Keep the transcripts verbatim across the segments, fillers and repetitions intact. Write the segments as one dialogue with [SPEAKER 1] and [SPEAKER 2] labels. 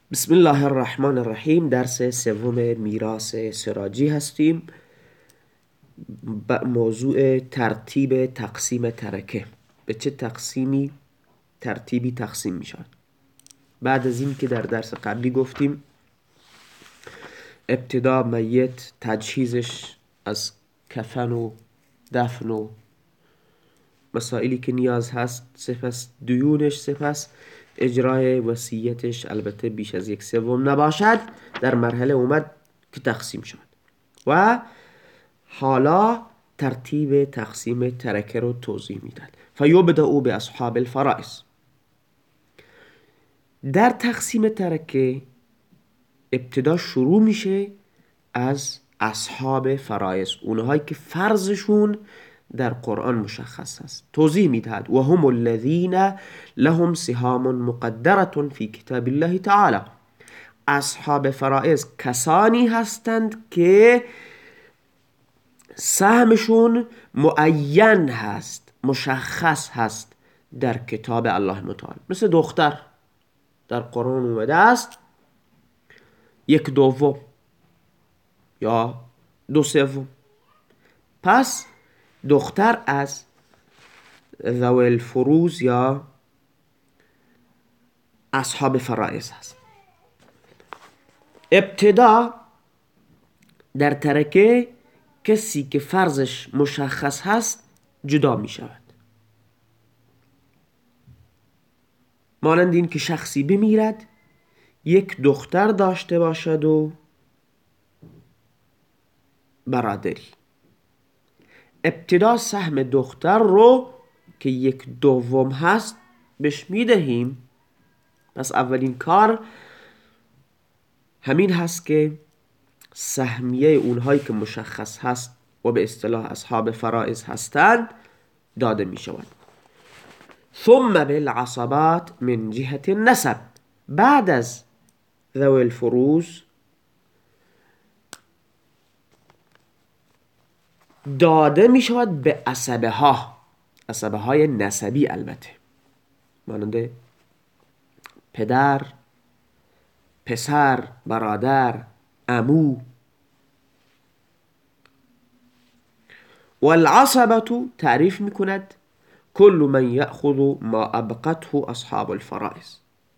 [SPEAKER 1] بسم الله الرحمن الرحیم. درس سوم میراث سراجی هستیم. موضوع ترتیب تقسیم ترکه. به چه تقسیمی ترتیبی تقسیم می شود؟ بعد از این که در درس قبلی گفتیم ابتدا میت تجهیزش از کفن و دفن و مسائلی که نیاز هست، سپس دیونش، سپس اجرای وصیتش، البته بیش از یک سوم نباشد، در مرحله اومد که تقسیم شد و حالا ترتیب تقسیم ترکه رو توضیح میداد. فیبدأ به اصحاب الفرائض. در تقسیم ترکه ابتدا شروع میشه از اصحاب فرائض، اونهایی که فرضشون در قرآن مشخص است. توضیح میدهد و هم الذین لهم سهام مقدرة فی کتاب الله تعالی. اصحاب فرائض کسانی هستند که سهمشون معین هست، مشخص هست در کتاب الله متعال. مثل دختر در قرآن اومده است یک دوم یا دو سوم. پس دختر از ذوی الفروض یا اصحاب فرائض هست. ابتدا در ترکه کسی که فرضش مشخص هست جدا می شود. مانند این که شخصی بمیرد، یک دختر داشته باشد و برادری. ابتدا سهم دختر رو که یک دوم هست بهش میدهیم. پس اولین کار همین هست که سهمیه اونهایی که مشخص هست و به اصطلاح اصحاب فرائض هستند داده می شود. ثم بالعصبات من جهة النسب. بعد از ذوی الفروض داده می شود به عصبه ها، عصبه های نسبی، البته مانند پدر، پسر، برادر، عمو. والعصبة تعریف می کند كل من يأخذ ما أبقته أصحاب الفرائض.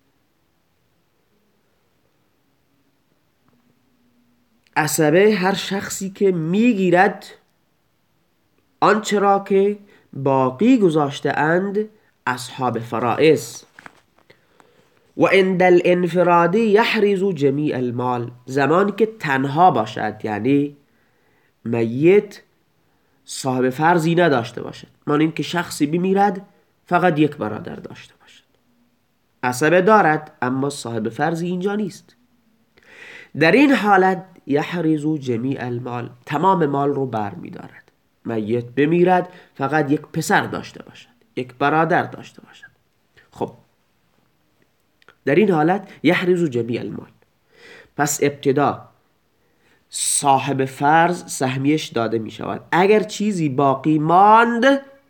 [SPEAKER 1] عصبه هر شخصی که میگیرد آنچه را که باقی گذاشته اند اصحاب فرائض. و عند الانفراد یحرز جمیع المال. زمانی که تنها باشد، یعنی میت صاحب فرضی نداشته باشد، مانند این که شخصی بمیرد فقط یک برادر داشته باشد، عصبه دارد اما صاحب فرضی اینجا نیست، در این حالت یحرز جمیع المال، تمام مال رو بر می دارد. میت بمیرد فقط یک پسر داشته باشد، یک برادر داشته باشد، خب در این حالت یحرز جمیع المال. پس ابتدا صاحب فرض سهمیش داده می شود. اگر چیزی باقی ماند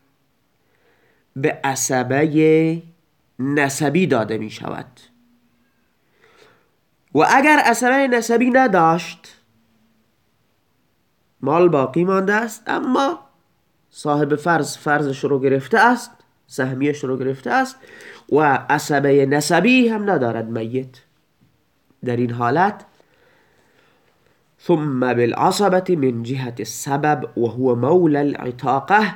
[SPEAKER 1] به عصبه نسبی داده می شود و اگر عصبه نسبی نداشت، مال باقی مانده است اما صاحب فرض فرضش رو گرفته است، سهمیش رو گرفته است و عصبه نسبی هم ندارد میت، در این حالت ثم بالعصبة من جهة السبب وهو مولى العتاقه.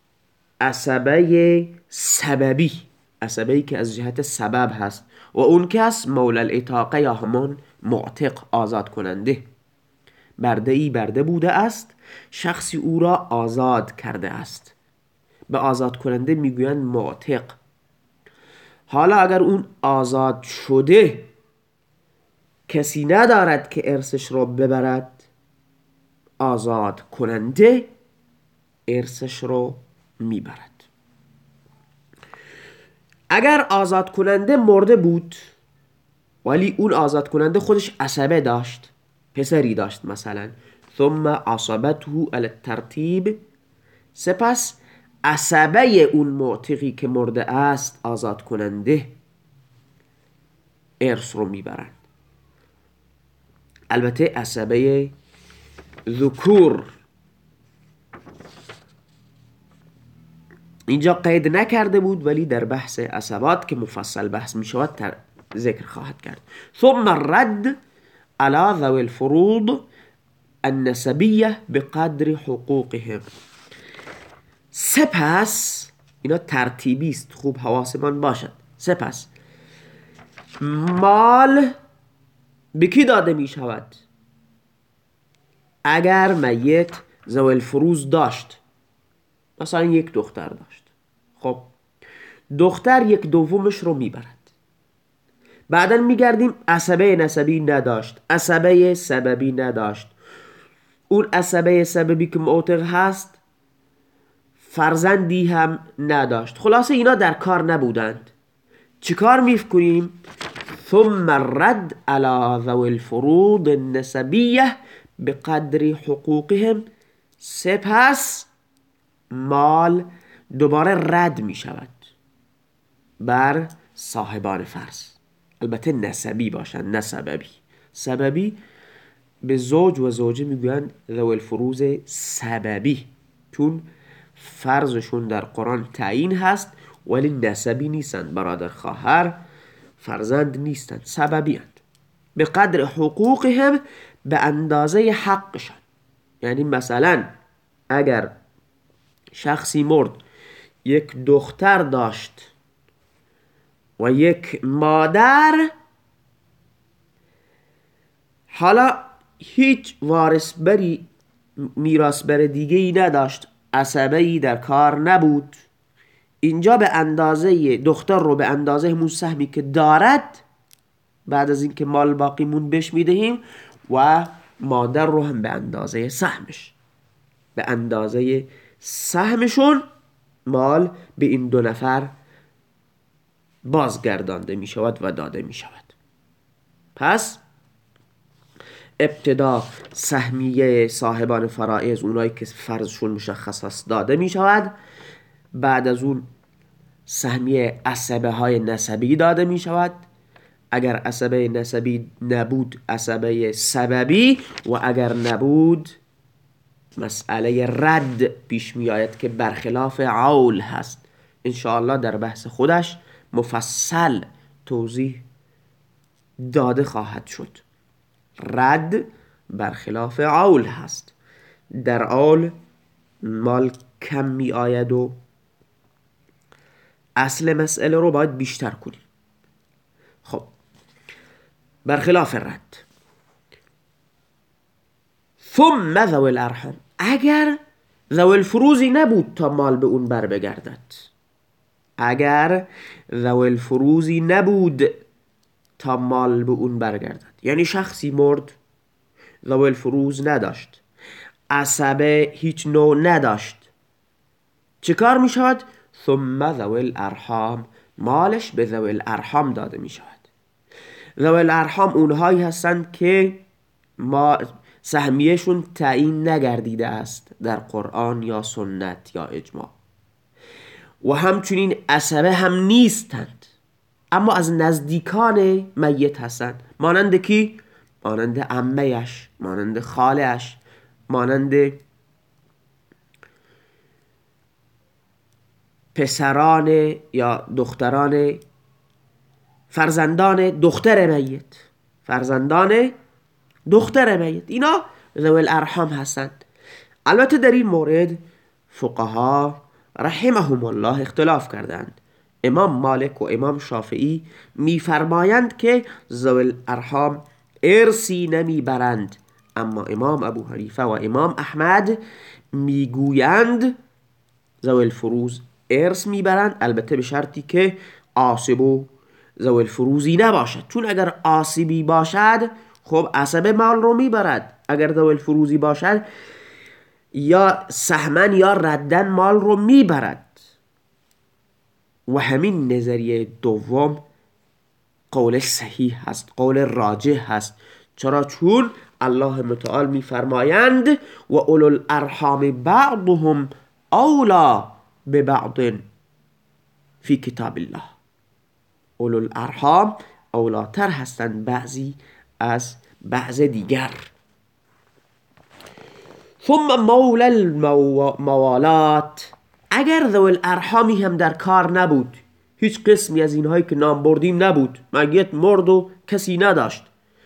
[SPEAKER 1] عصبه سببی، عصبه‌ای که از جهت سبب هست و اون کس مولا العتاقه یا همون معتق، آزاد کننده. برده ای برده بوده است، شخصی او را آزاد کرده است، به آزاد کننده میگویند معتق. حالا اگر اون آزاد شده کسی ندارد که ارثش را ببرد، آزاد کننده ارثش رو میبرد. اگر آزاد کننده مرده بود ولی اون آزاد کننده خودش عصبه داشت، پسری داشت مثلا، ثم عصبته علی الترتیب، سپس عصبه اون معتقی که مرده است، آزاد کننده، ارث رو میبرند. البته عصبه ذکور اینجا قید نکرده بود، ولی در بحث عصبات که مفصل بحث می شود ذکر خواهد کرد. ثم الرد على ذوي الفروض النسبیه بقدر حقوقهم. سپس اینا ترتیبی است، خوب حواسمان باشد. سپس مال به کی داده می شود؟ اگر میت ذوی الفروض داشت، مثلا یک دختر داشت، خب دختر یک دومش رو میبرد. بعدا میگردیم عصبه نسبی نداشت، عصبه سببی نداشت، اون عصبه سببی که معتق هست فرزندی هم نداشت. خلاصه اینا در کار نبودند. چیکار میکنیم؟ ثم الرد على ذوي الفروض النسبیه بقدر حقوقهم. سپس مال دوباره رد می شود بر صاحبان فرض. البته نسبی باشن، نه سببی. سببی به زوج و زوجه میگویند ذوی الفروض سببی، چون فرضشون در قرآن تعیین هست، ولی نسبی نیستند، برادر خواهر فرزند نیستند، سببی هستند. به قدر حقوقهم، به اندازه حقشان. یعنی مثلا اگر شخصی مرد یک دختر داشت و یک مادر، حالا هیچ وارث بری میراث بر دیگه ای نداشت، عصبه ای در کار نبود، اینجا به اندازه دختر رو به اندازه همون سهمی که دارد بعد از اینکه مال باقی مون بهش میدهیم، و مادر رو هم به اندازه سهمش، به اندازه سهمشون مال به این دو نفر بازگردانده می شود و داده می شود. پس ابتدا سهمیه صاحبان فرائض، اونایی که فرضشون مشخص است، داده می شود. بعد از اون سهمیه عصبه های نسبی داده می شود. اگر عصبه نسبی نبود عصبه سببی، و اگر نبود مسئله رد پیش می آید که برخلاف عول هست. انشاءالله در بحث خودش مفصل توضیح داده خواهد شد. رد برخلاف عول هست. در عول مال کم می آید و اصل مسئله رو باید بیشتر کنیم. خب برخلاف رد. ثم ذوی الارحام، اگر ذوی الفروزی نبود تا مال به اون بر بگردد، اگر ذوی الفروزی نبود تا مال به اون برگردد، یعنی شخصی مرد ذوی الفروز نداشت، عصبه هیچ نوع نداشت، چه کار می شود؟ ثم ذوی الارحام، مالش به ذوی الارحام داده می شود. ذوی الارحام اونهایی هستند که ما سهمیهشون تعیین نگردیده است در قرآن یا سنت یا اجماع، و همچنین عصبه هم نیستند، اما از نزدیکان میت هستند. مانند کی؟ مانند عمه‌اش، مانند خاله‌اش، مانند پسران یا دختران فرزندان دختر میت، فرزندان دختر میت، اینا ذوی الارحام هستند. البته در این مورد فقها رحمهم الله اختلاف کردند. امام مالک و امام شافعی میفرمایند که ذوی الارحام ارثی نمیبرند، اما امام ابو حنیفه و امام احمد میگویند ذوی الفروز ارث میبرند، البته به شرطی که عاصب و ذوی الفروزی نباشد، چون اگر عاصبی باشد خب عصبه مال رو میبرد، اگر ذوی الفروزی باشد یا سهمن یا ردن مال رو میبرد. و همین نظریه دوم قول صحیح هست، قول راجح هست. چرا؟ چون الله متعال میفرمایند و اولو الارحام بعضهم اولا ببعض فی کتاب الله. اولو الارحام اولاتر هستند بعضی از بعض دیگر. ثم مولا الموالات، اگر ذوی الارحامی هم در کار نبود، هیچ قسمی از اینهایی که نام بردیم نبود، میت مرد و کسی نداشت،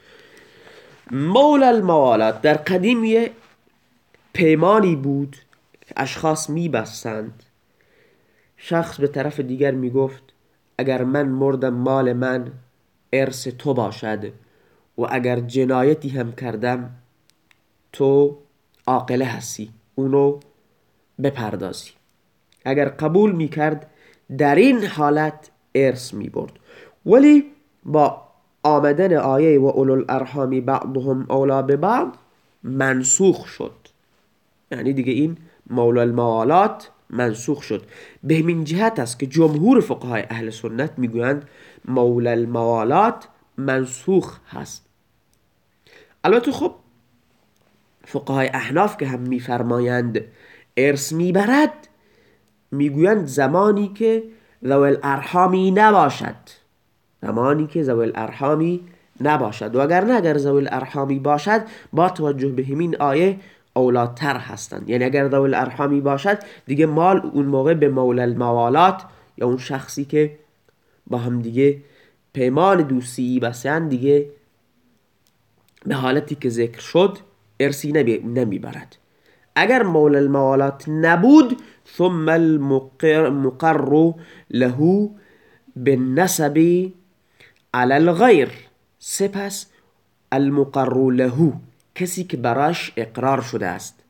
[SPEAKER 1] مولا الموالات در قدیم پیمانی بود اشخاص میبستند. شخص به طرف دیگر میگفت اگر من مردم مال من ارث تو باشد و اگر جنایتی هم کردم تو عاقله هستی، اونو بپردازی. اگر قبول میکرد در این حالت ارث میبرد. ولی با آمدن آیه و اولو الارحام بعضهم اولا ببعض منسوخ شد، یعنی دیگه این مولا الموالات منسوخ شد. به همین جهت است که جمهور فقهای اهل سنت میگویند مولا الموالات منسوخ هست. البته خب فقهای احناف که هم میفرمایند ارث میبرد، میگویند زمانی که ذوی الارحامی نباشد، زمانی که ذوی الارحامی نباشد، و اگر نه اگر ذوی الارحامی باشد با توجه به همین آیه اولاتر هستند. یعنی اگر ذوی الارحامی باشد دیگه مال اون موقع به مولا الموالات یا اون شخصی که با هم دیگه پیمان دوستی بستند دیگه به حالتی که ذکر شد ارثی نمیبرد. اگر مولا الموالات نبود ثم المقر مقر له بالنسب على الغیر، سپس المقر له کسی که براش اقرار شده است،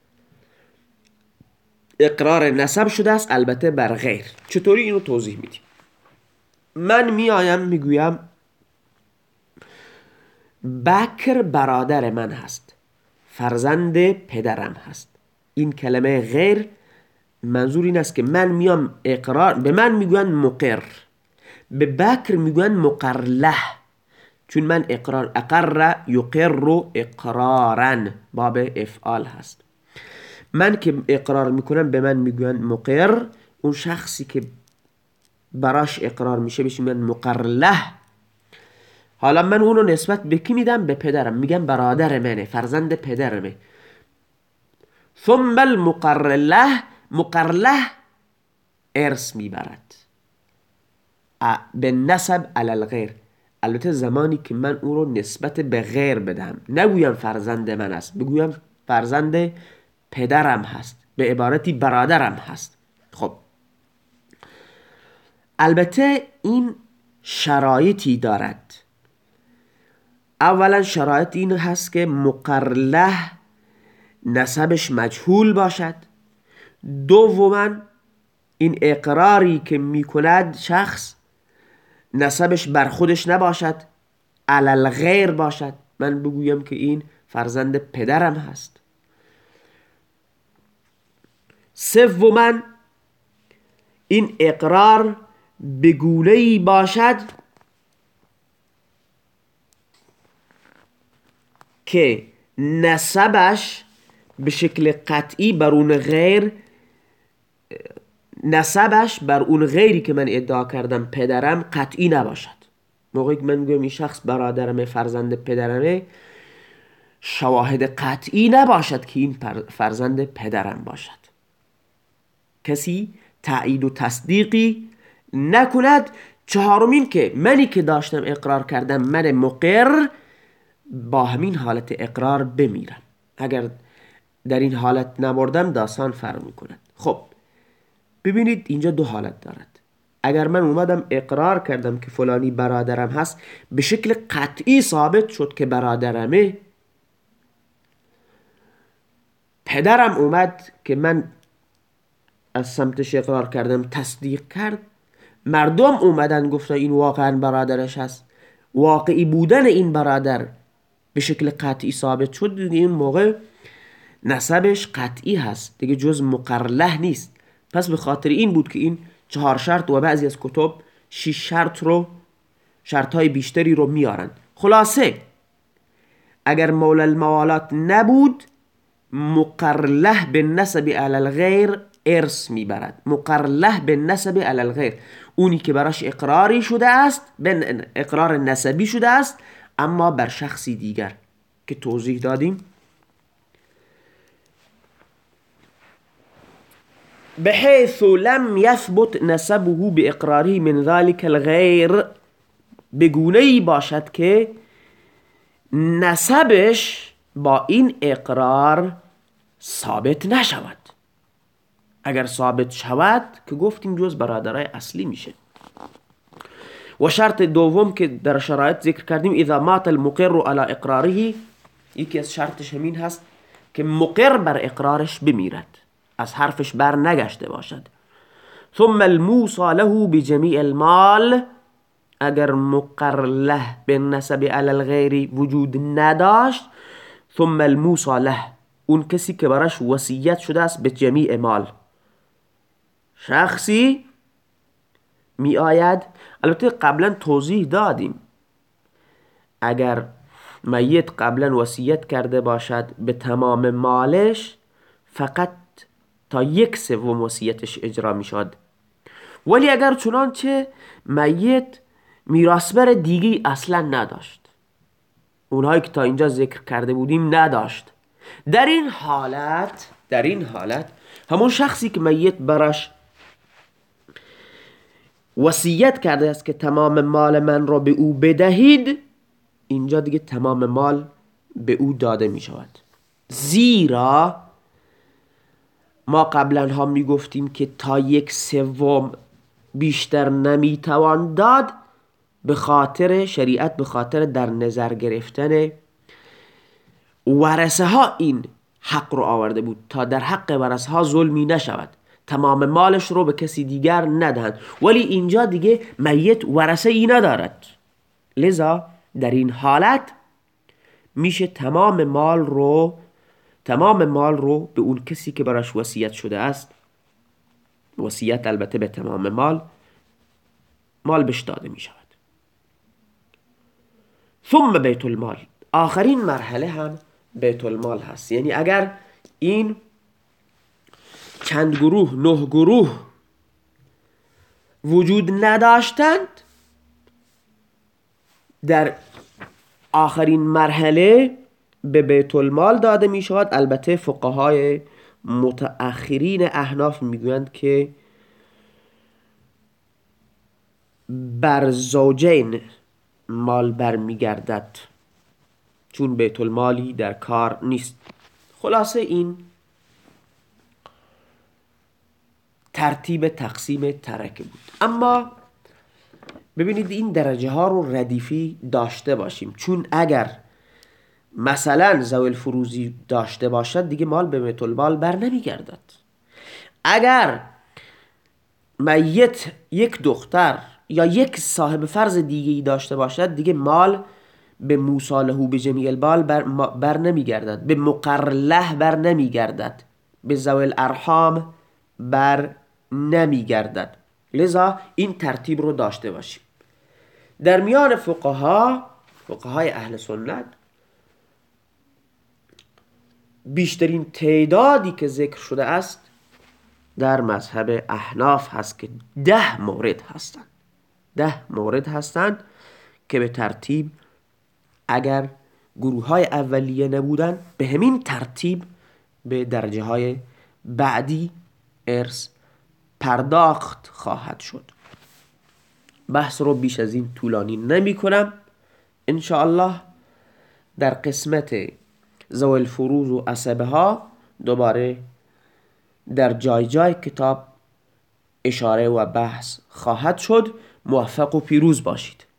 [SPEAKER 1] اقرار نسب شده است البته بر غیر. چطوری اینو توضیح میدیم؟ من میایم میگویم بکر برادر من هست، فرزند پدرم هست. این کلمه غیر منظور این است که من میام اقرار، به من میگوین مقر، به بکر میگوین مقر له، چون من اقرار، اقر یقر اقرارا باب افعال هست. من که اقرار میکنم به من میگوین مقر، اون شخصی که براش اقرار میشه بهش میگن مقر له. حالا من اونو نسبت به کی میدم؟ به پدرم، میگم برادر منه، فرزند پدرمه. ثم المقر له، مقر له ارث میبرد به نسب علی الغیر، البته زمانی که من اون رو نسبت به غیر بدم، نگویم فرزند من است، بگویم فرزند پدرم هست، به عبارتی برادرم هست. خب البته این شرایطی دارد. اولا شرایط این هست که مقر له نسبش مجهول باشد. دوما این اقراری که میکند شخص نسبش بر خودش نباشد، علی الغیر باشد، من بگویم که این فرزند پدرم هست. سوما این اقرار به گونه‌ای باشد که نسبش به شکل قطعی بر اون غیر، نسبش بر اون غیری که من ادعا کردم پدرم قطعی نباشد. موقعی که من میگم این شخص برادرمه، فرزند پدرمه، شواهد قطعی نباشد که این فرزند پدرم باشد. کسی تایید و تصدیقی نکند. چهارمین که منی که داشتم اقرار کردم، من مقر، با همین حالت اقرار بمیرم. اگر در این حالت نمردم داستان فرق میکند. خب ببینید اینجا دو حالت دارد. اگر من اومدم اقرار کردم که فلانی برادرم هست، به شکل قطعی ثابت شد که برادرمه، پدرم اومد که من از سمتش اقرار کردم تصدیق کرد، مردم اومدن گفتن این واقعا برادرش هست، واقعی بودن این برادر به شکل قطعی ثابت شد، دیگه این موقع نسبش قطعی هست، دیگه جز مقر له نیست. پس به خاطر این بود که این چهار شرط و بعضی از کتب شش شرط رو، شرطهای بیشتری رو میارن. خلاصه اگر مولا الموالات نبود، مقر له به نسب علی الغیر ارث میبرد. مقر له به نسب علی الغیر، اونی که براش اقراری شده است، اقرار نسبی شده است، اما بر شخصی دیگر که توضیح دادیم. بحيث لم يثبت نسبه باقراره من ذلك الغیر، بگونه‌ای باشد که نسبش با این اقرار ثابت نشود. اگر ثابت شود که گفتیم جز برادرای اصلی میشه. و شرط دوم که در شرایط ذکر کردیم اذا مات المقر على اقراره، یکی از شرطش همین هست که مقر بر اقرارش بمیرد، از حرفش بر نگشته باشد. ثم الموصى له بجميع المال، اگر مقر له به نسب علی الغیر وجود نداشت، ثم الموصى له، اون کسی که براش وصیت شده است به جمیع مال، شخصی می آید. البته قبلا توضیح دادیم اگر میت قبلا وصیت کرده باشد به تمام مالش، فقط تا یک سوم وصیتش اجرا می شد. ولی اگر چنانچه میت میراثبر دیگی اصلا نداشت، اونهایی که تا اینجا ذکر کرده بودیم نداشت، در این حالت در این حالت همون شخصی که میت براش وصیت کرده است که تمام مال من را به او بدهید، اینجا دیگه تمام مال به او داده می شود. زیرا ما قبلا هم می گفتیم که تا یک سوم بیشتر نمی توان داد، به خاطر شریعت، به خاطر در نظر گرفتن ورثه ها این حق رو آورده بود تا در حق ورثه ها ظلمی نشود، تمام مالش رو به کسی دیگر ندهند. ولی اینجا دیگه میت ورثه ای ندارد، لذا در این حالت میشه تمام مال رو تمام مال رو به اون کسی که براش وصیت شده است، وصیت البته به تمام مال، مال بهش داده می شود. ثم بیت المال، آخرین مرحله هم بیت المال هست. یعنی اگر این چند گروه، نه گروه وجود نداشتند، در آخرین مرحله به بیت المال داده می شود. البته فقهای متأخرین احناف میگویند که بر زوجین مال برمیگردد، چون بیت المالی در کار نیست. خلاصه این ترتیب تقسیم ترکه بود. اما ببینید این درجه ها رو ردیفی داشته باشیم، چون اگر مثلا ذوی الفروزی داشته باشد دیگه مال به بیت المال بر نمیگردد. اگر میت یک دختر یا یک صاحب فرض دیگه داشته باشد دیگه مال به موصی له به جمیع المال بر, بر نمیگردد، به مقر له بر نمیگردد، به ذوی الارحام بر نمیگردد. لذا این ترتیب رو داشته باشیم. در میان فقها، فقهای اهل سنت، بیشترین تعدادی که ذکر شده است در مذهب احناف هست که ده مورد هستند. ده مورد هستند که به ترتیب اگر گروه های اولیه نبودن به همین ترتیب به درجه های بعدی ارث پرداخت خواهد شد. بحث رو بیش از این طولانی نمی کنم. انشاءالله در قسمت ذوی الفروض و عصبه ها دوباره در جای جای کتاب اشاره و بحث خواهد شد. موفق و پیروز باشید.